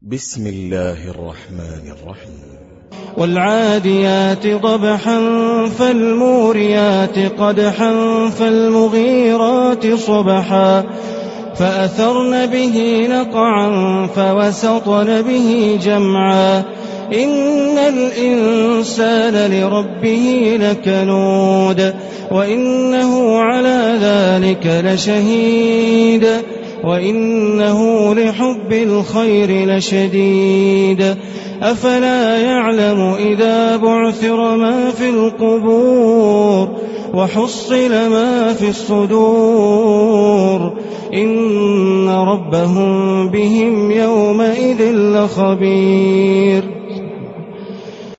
بسم الله الرحمن الرحيم. والعاديات ضبحا فالموريات قدحا فالمغيرات صبحا فأثرن به نقعا فوسطن به جمعا إن الإنسان لربه لكنود وإنه على ذلك لشهيد وإنه لحب الخير لشديد أفلا يعلم إذا بعثر ما في القبور وحصل ما في الصدور إن ربهم بهم يومئذ لخبير.